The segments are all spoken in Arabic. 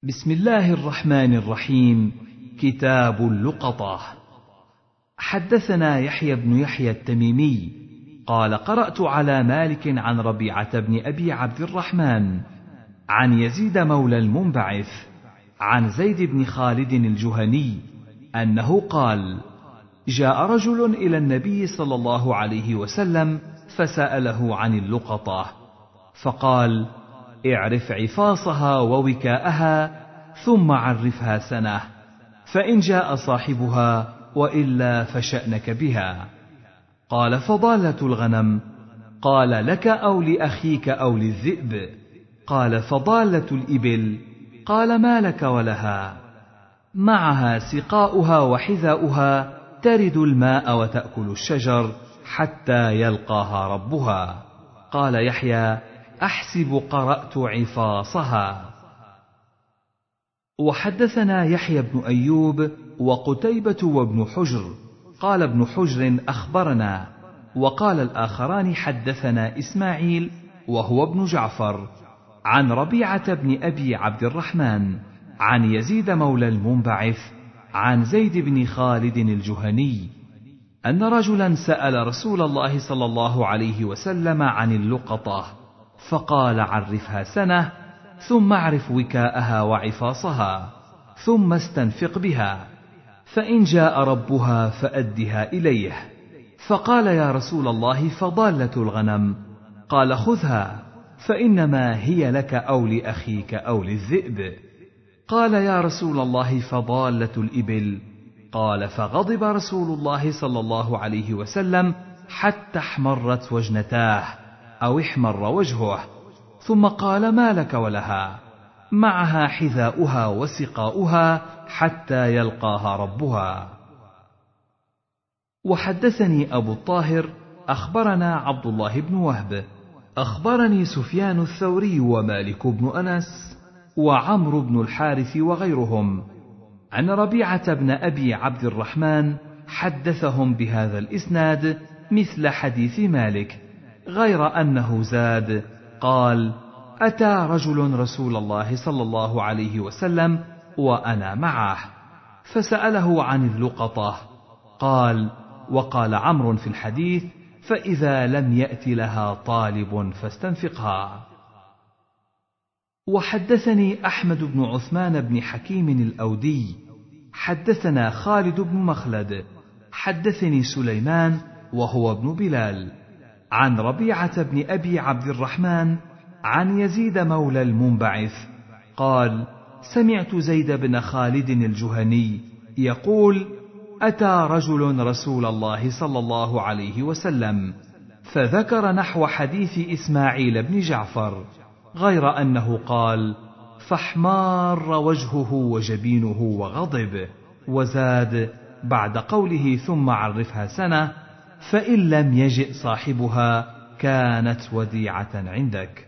بسم الله الرحمن الرحيم. كتاب اللقطة. حدثنا يحيى بن يحيى التميمي قال قرأت على مالك عن ربيعة بن أبي عبد الرحمن عن يزيد مولى المنبعث عن زيد بن خالد الجهني أنه قال: جاء رجل إلى النبي صلى الله عليه وسلم فسأله عن اللقطة، فقال: اعرف عفاصها ووكاءها ثم عرفها سنة، فإن جاء صاحبها وإلا فشأنك بها. قال: فضالة الغنم؟ قال: لك أو لأخيك أو للذئب؟ قال: فضالة الإبل؟ قال: ما لك ولها؟ معها سقاؤها وحذاؤها، ترد الماء وتأكل الشجر حتى يلقاها ربها. قال يحيى: أحسب قرأت عفاصها. وحدثنا يحيى بن أيوب وقتيبة وابن حجر قال ابن حجر أخبرنا، وقال الآخران حدثنا إسماعيل وهو ابن جعفر عن ربيعة بن أبي عبد الرحمن عن يزيد مولى المنبعث عن زيد بن خالد الجهني أن رجلا سأل رسول الله صلى الله عليه وسلم عن اللقطة، فقال: عرفها سنة، ثم اعرف وكاءها وعفاصها، ثم استنفق بها، فإن جاء ربها فأدها إليه. فقال: يا رسول الله، فضالة الغنم؟ قال: خذها، فإنما هي لك أو لأخيك أو للذئب. قال: يا رسول الله، فضالة الإبل؟ قال: فغضب رسول الله صلى الله عليه وسلم حتى احمرت وجنتاه أو احمر وجهه، ثم قال: ما لك ولها؟ معها حذاؤها وسقاؤها حتى يلقاها ربها. وحدثني أبو الطاهر أخبرنا عبد الله بن وهب أخبرني سفيان الثوري ومالك بن أنس وعمرو بن الحارث وغيرهم أن ربيعة بن أبي عبد الرحمن حدثهم بهذا الإسناد مثل حديث مالك، غير أنه زاد قال: أتى رجل رسول الله صلى الله عليه وسلم وأنا معه، فسأله عن اللقطة. قال: وقال عمرو في الحديث: فإذا لم يأت لها طالب فاستنفقها. وحدثني أحمد بن عثمان بن حكيم الأودي حدثنا خالد بن مخلد حدثني سليمان وهو ابن بلال عن ربيعة بن أبي عبد الرحمن عن يزيد مولى المنبعث قال: سمعت زيد بن خالد الجهني يقول: أتى رجل رسول الله صلى الله عليه وسلم، فذكر نحو حديث إسماعيل بن جعفر، غير أنه قال: فاحمار وجهه وجبينه وغضب، وزاد بعد قوله: ثم عرفها سنة، فإن لم يجئ صاحبها كانت وديعة عندك.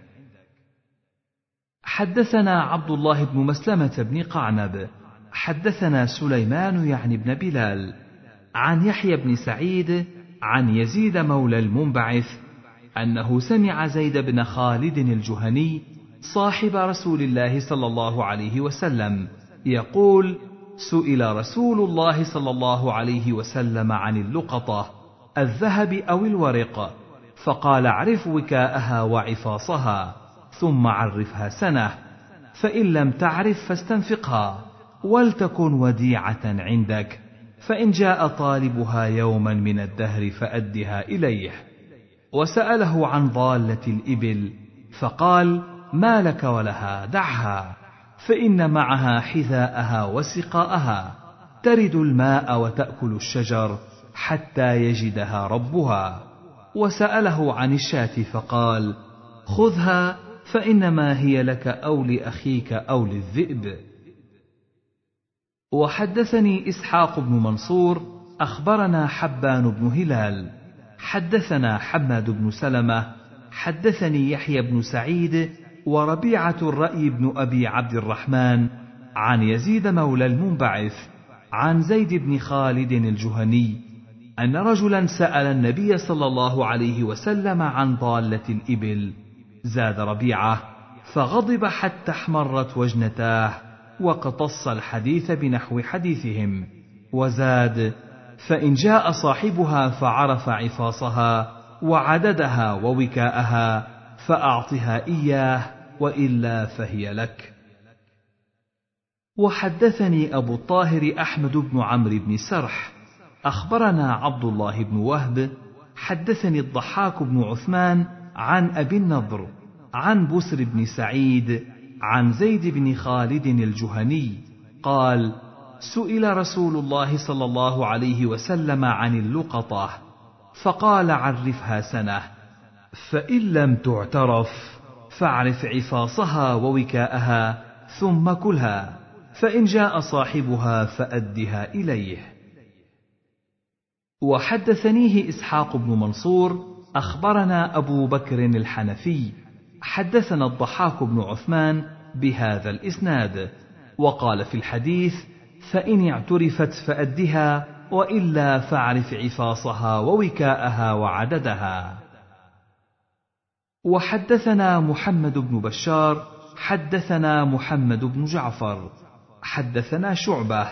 حدثنا عبد الله بن مسلمة بن قعنب حدثنا سليمان يعني بن بلال عن يحيى بن سعيد عن يزيد مولى المنبعث أنه سمع زيد بن خالد الجهني صاحب رسول الله صلى الله عليه وسلم يقول: سئل رسول الله صلى الله عليه وسلم عن اللقطة، الذهب أو الورق؟ فقال: اعرف وكاءها وعفاصها، ثم عرفها سنة، فإن لم تعرف فاستنفقها، ولتكن وديعة عندك، فإن جاء طالبها يوما من الدهر فأدها إليه. وسأله عن ضالة الإبل، فقال: ما لك ولها؟ دعها، فإن معها حذاءها وسقاءها، ترد الماء وتأكل الشجر حتى يجدها ربها. وسأله عن الشاة، فقال: خذها، فإنما هي لك أو لأخيك أو للذئب. وحدثني إسحاق بن منصور أخبرنا حبان بن هلال حدثنا حماد بن سلمة حدثني يحيى بن سعيد وربيعة الرأي بن أبي عبد الرحمن عن يزيد مولى المنبعث عن زيد بن خالد الجهني أن رجلا سأل النبي صلى الله عليه وسلم عن ضالة الإبل. زاد ربيعة: فغضب حتى احمرت وجنتاه، واقتص الحديث بنحو حديثهم. وزاد: فإن جاء صاحبها فعرف عفاصها وعددها ووكاءها فأعطها إياه، وإلا فهي لك. وحدثني أبو الطاهر أحمد بن عمرو بن سرح أخبرنا عبد الله بن وهب حدثني الضحاك بن عثمان عن أبي النضر عن بسر بن سعيد عن زيد بن خالد الجهني قال: سئل رسول الله صلى الله عليه وسلم عن اللقطة فقال: عرفها سنة، فإن لم تعترف فاعرف عفاصها ووكاءها ثم كلها، فإن جاء صاحبها فأدها إليه. وحدثنيه إسحاق بن منصور أخبرنا أبو بكر الحنفي حدثنا الضحاك بن عثمان بهذا الإسناد، وقال في الحديث: فإن اعترفت فأدها، وإلا فاعرف عفاصها ووكاءها وعددها. وحدثنا محمد بن بشار حدثنا محمد بن جعفر حدثنا شعبة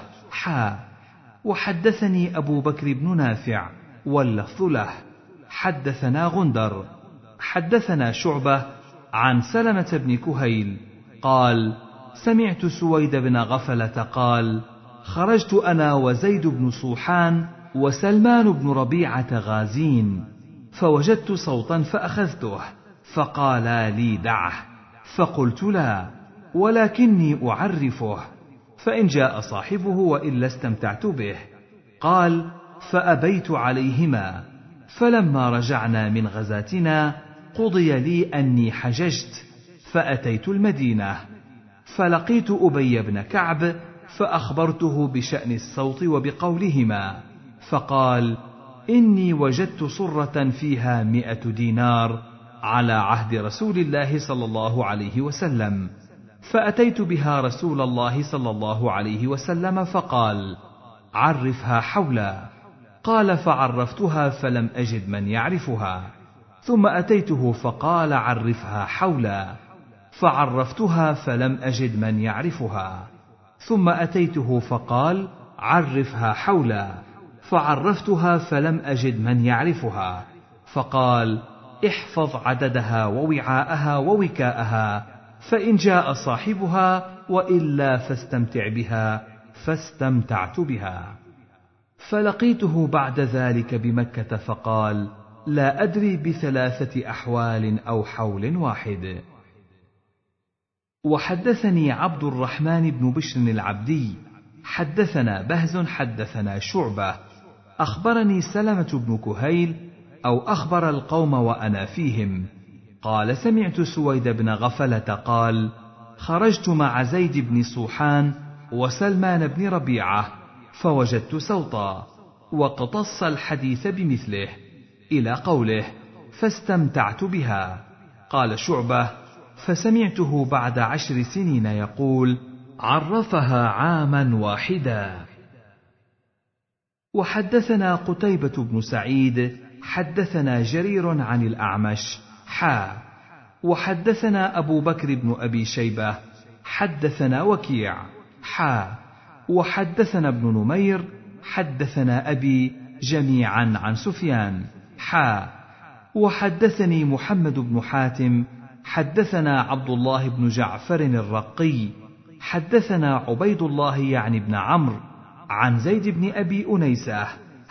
وحدثني أبو بكر بن نافع واللفظ له حدثنا غندر حدثنا شعبة عن سلمة بن كهيل قال: سمعت سويد بن غفلة قال: خرجت أنا وزيد بن صوحان وسلمان بن ربيعة غازين، فوجدت صوتا فأخذته، فقالا لي: دعه، فقلت: لا، ولكني أعرفه، فإن جاء صاحبه وإلا استمتعت به. قال: فأبيت عليهما، فلما رجعنا من غزاتنا قضي لي أني حججت، فأتيت المدينة، فلقيت أبي بن كعب فأخبرته بشأن الصوت وبقولهما، فقال: إني وجدت صرة فيها 100 دينار على عهد رسول الله صلى الله عليه وسلم، فأتيت بها رسول الله صلى الله عليه وسلم فقال: عرفها حولا. قال: فعرفتها فلم أجد من يعرفها، ثم أتيته فقال: عرفها حولا، فعرفتها فلم أجد من يعرفها، ثم أتيته فقال: عرفها حولا، فعرفتها فلم أجد من يعرفها، فقال: احفظ عددها ووعاءها ووكاءها، فإن جاء صاحبها وإلا فاستمتع بها، فاستمتعت بها. فلقيته بعد ذلك بمكة فقال: لا أدري ب3 أحوال أو حول واحد. وحدثني عبد الرحمن بن بشر العبدي حدثنا بهز حدثنا شعبة أخبرني سلمة بن كهيل أو أخبر القوم وأنا فيهم قال: سمعت سويد بن غفلة قال: خرجت مع زيد بن صوحان وسلمان بن ربيعة فوجدت صوتا، واقتص الحديث بمثله إلى قوله: فاستمتعت بها. قال شعبة: فسمعته بعد 10 سنين يقول: عرفها عاما واحدا. وحدثنا قتيبة بن سعيد حدثنا جرير عن الأعمش وحدثنا أبو بكر بن أبي شيبة حدثنا وكيع وحدثنا ابن نمير حدثنا أبي جميعا عن سفيان وحدثني محمد بن حاتم حدثنا عبد الله بن جعفر الرقي حدثنا عبيد الله يعني بن عمرو عن زيد بن أبي أنيسة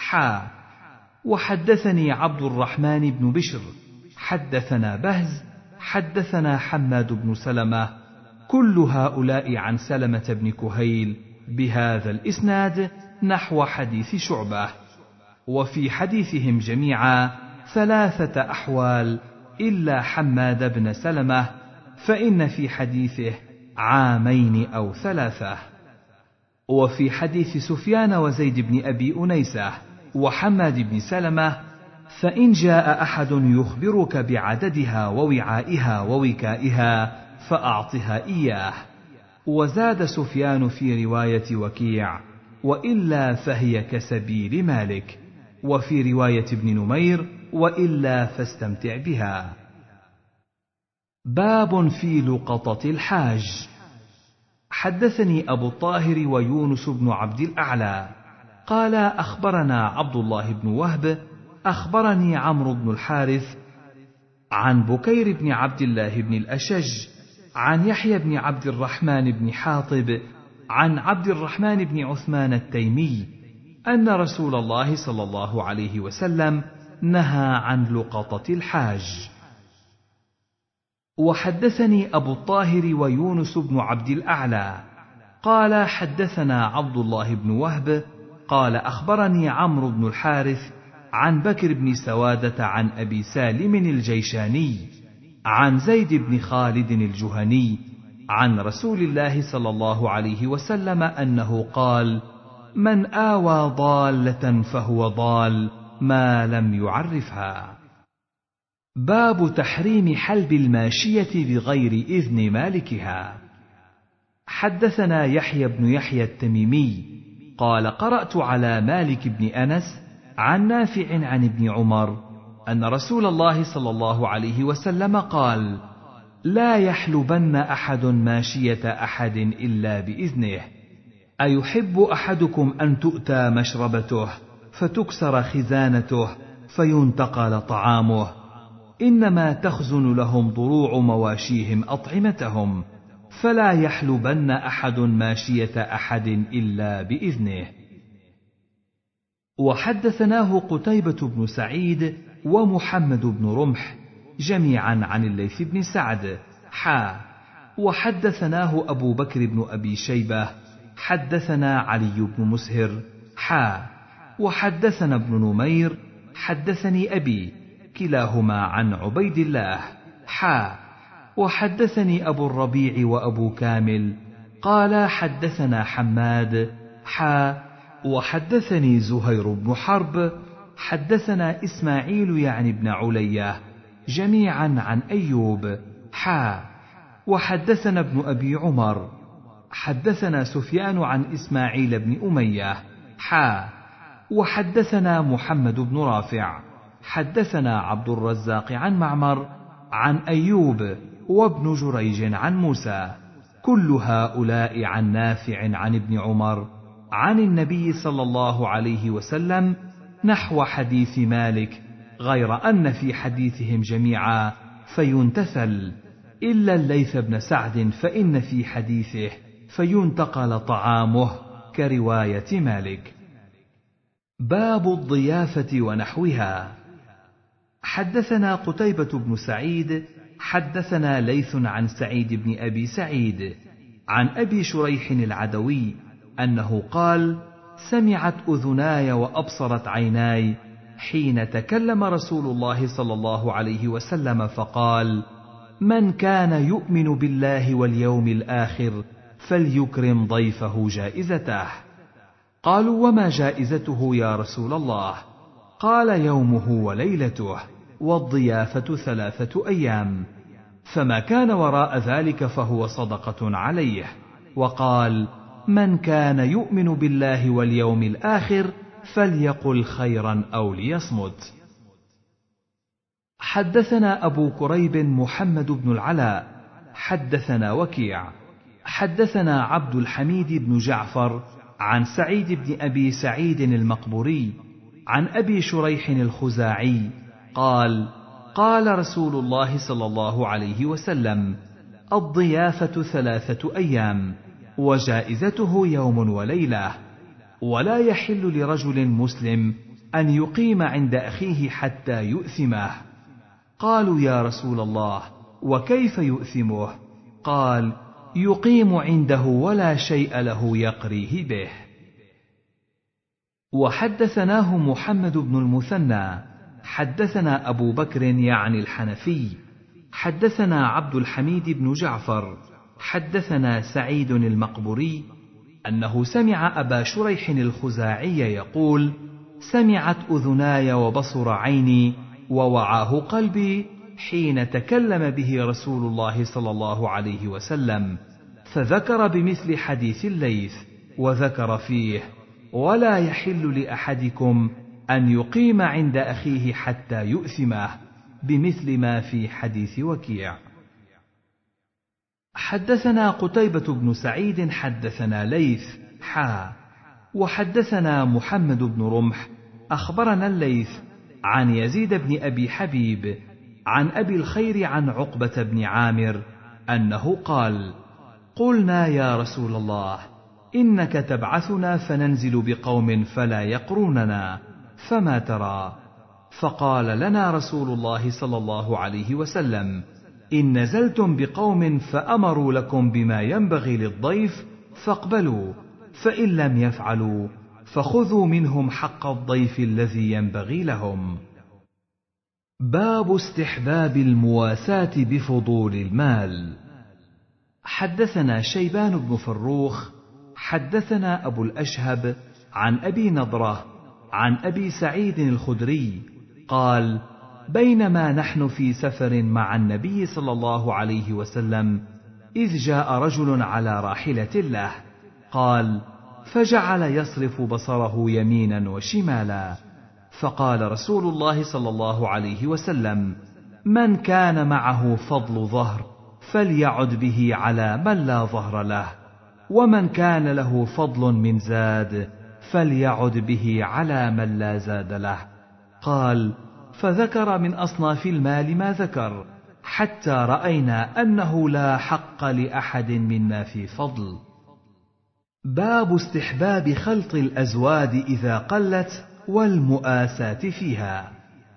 وحدثني عبد الرحمن بن بشر حدثنا بهز حدثنا حماد بن سلمة، كل هؤلاء عن سلمة بن كهيل بهذا الإسناد نحو حديث شعبة، وفي حديثهم جميعا 3 أحوال إلا حماد بن سلمة، فإن في حديثه 2 أو 3. وفي حديث سفيان وزيد بن أبي أنيسة وحماد بن سلمة: فإن جاء أحد يخبرك بعددها ووعائها ووكائها فأعطها إياه. وزاد سفيان في رواية وكيع: وإلا فهي كسبيل مالك، وفي رواية ابن نمير: وإلا فاستمتع بها. باب في لقطة الحاج. حدثني أبو الطاهر ويونس بن عبد الأعلى قال أخبرنا عبد الله بن وهب أخبرني عمرو بن الحارث عن بكير بن عبد الله بن الأشج عن يحيى بن عبد الرحمن بن حاطب عن عبد الرحمن بن عثمان التيمي أن رسول الله صلى الله عليه وسلم نهى عن لقطة الحاج. وحدثني أبو الطاهر ويونس بن عبد الأعلى قال حدثنا عبد الله بن وهب قال أخبرني عمرو بن الحارث عن بكر بن سوادة عن أبي سالم الجيشاني عن زيد بن خالد الجهني عن رسول الله صلى الله عليه وسلم أنه قال: من آوى ضالة فهو ضال ما لم يعرفها. باب تحريم حلب الماشية بغير إذن مالكها. حدثنا يحيى بن يحيى التميمي قال قرأت على مالك بن أنس عن نافع عن ابن عمر أن رسول الله صلى الله عليه وسلم قال: لا يحلبن أحد ماشية أحد إلا بإذنه. أيحب أحدكم أن تؤتى مشربته فتكسر خزانته فينتقل طعامه؟ إنما تخزن لهم ضروع مواشيهم أطعمتهم، فلا يحلبن أحد ماشية أحد إلا بإذنه. وحدثناه قتيبة بن سعيد ومحمد بن رمح جميعا عن الليث بن سعد وحدثناه أبو بكر بن أبي شيبة حدثنا علي بن مسهر وحدثنا ابن نمير حدثني أبي كلاهما عن عبيد الله وحدثني أبو الربيع وأبو كامل قال حدثنا حماد وحدثني زهير بن حرب حدثنا إسماعيل يعني بن علية جميعا عن أيوب وحدثنا ابن أبي عمر حدثنا سفيان عن إسماعيل بن أمية وحدثنا محمد بن رافع حدثنا عبد الرزاق عن معمر عن أيوب وابن جريج عن موسى كل هؤلاء عن نافع عن ابن عمر عن النبي صلى الله عليه وسلم نحو حديث مالك، غير أن في حديثهم جميعا فينتثل إلا الليث بن سعد فإن في حديثه فينتقل طعامه كرواية مالك. باب الضيافة ونحوها. حدثنا قتيبة بن سعيد حدثنا ليث عن سعيد بن أبي سعيد عن أبي شريح العدوي أنه قال: سمعت أذناي وأبصرت عيناي حين تكلم رسول الله صلى الله عليه وسلم فقال: من كان يؤمن بالله واليوم الآخر فليكرم ضيفه جائزته. قالوا: وما جائزته يا رسول الله؟ قال: يومه وليلته، والضيافة 3 أيام، فما كان وراء ذلك فهو صدقة عليه. وقال: من كان يؤمن بالله واليوم الآخر فليقل خيرا أو ليصمت. حدثنا أبو كريب محمد بن العلاء حدثنا وكيع حدثنا عبد الحميد بن جعفر عن سعيد بن أبي سعيد المقبوري عن أبي شريح الخزاعي قال: قال رسول الله صلى الله عليه وسلم: الضيافة 3 أيام، وجائزته يوم وليلة، ولا يحل لرجل مسلم أن يقيم عند أخيه حتى يؤثمه. قالوا: يا رسول الله، وكيف يؤثمه؟ قال: يقيم عنده ولا شيء له يقريه به. وحدثناه محمد بن المثنى حدثنا أبو بكر يعني الحنفي حدثنا عبد الحميد بن جعفر حدثنا سعيد المقبوري أنه سمع أبا شريح الخزاعي يقول: سمعت أذناي وبصر عيني ووعاه قلبي حين تكلم به رسول الله صلى الله عليه وسلم، فذكر بمثل حديث الليث، وذكر فيه: ولا يحل لأحدكم أن يقيم عند أخيه حتى يؤثمه، بمثل ما في حديث وكيع. حدثنا قتيبة بن سعيد حدثنا ليث وحدثنا محمد بن رمح أخبرنا الليث عن يزيد بن أبي حبيب عن أبي الخير عن عقبة بن عامر أنه قال: قلنا يا رسول الله إنك تبعثنا فننزل بقوم فلا يقروننا، فما ترى؟ فقال لنا رسول الله صلى الله عليه وسلم: إن نزلتم بقوم فأمروا لكم بما ينبغي للضيف فاقبلوا، فإن لم يفعلوا فخذوا منهم حق الضيف الذي ينبغي لهم. باب استحباب المواساة بفضول المال. حدثنا شيبان بن فروخ حدثنا أبو الأشهب عن أبي نضرة عن أبي سعيد الخدري قال: بينما نحن في سفر مع النبي صلى الله عليه وسلم إذ جاء رجل على راحلة له، قال: فجعل يصرف بصره يمينا وشمالا، فقال رسول الله صلى الله عليه وسلم: من كان معه فضل ظهر فليعد به على من لا ظهر له، ومن كان له فضل من زاد فليعد به على من لا زاد له. قال: فذكر من أصناف المال ما ذكر، حتى رأينا أنه لا حق لأحد منا في فضل. باب استحباب خلط الأزواد إذا قلت والمؤاساة فيها.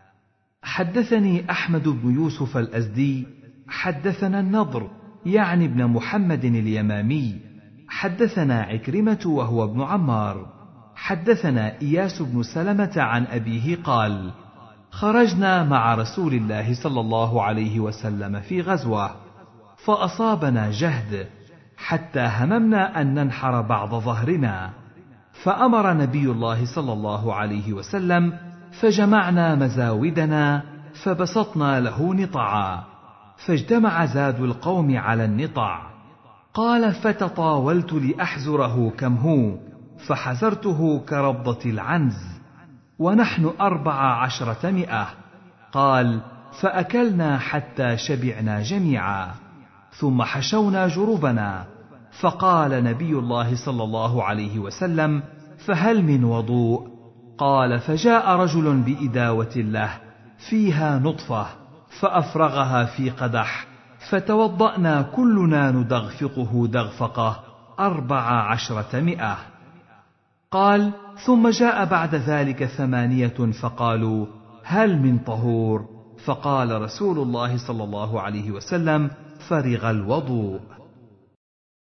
حدثني أحمد بن يوسف الأزدي حدثنا النضر يعني ابن محمد اليمامي حدثنا عكرمة وهو ابن عمار حدثنا إياس بن سلمة عن أبيه قال: خرجنا مع رسول الله صلى الله عليه وسلم في غزوة، فأصابنا جهد حتى هممنا أن ننحر بعض ظهرنا، فأمر نبي الله صلى الله عليه وسلم فجمعنا مزاودنا فبسطنا له نطعا، فاجتمع زاد القوم على النطع. قال: فتطاولت لأحزره كم هو، فحزرته كربضة العنز، ونحن 1400. قال: فأكلنا حتى شبعنا جميعا، ثم حشونا جربنا، فقال نبي الله صلى الله عليه وسلم: فهل من وضوء؟ قال: فجاء رجل بإداوة له فيها نطفة فأفرغها في قدح، فتوضأنا كلنا ندغفقه دغفقة 1400. قال: ثم جاء بعد ذلك 8 فقالوا: هل من طهور؟ فقال رسول الله صلى الله عليه وسلم: فرغ الوضوء.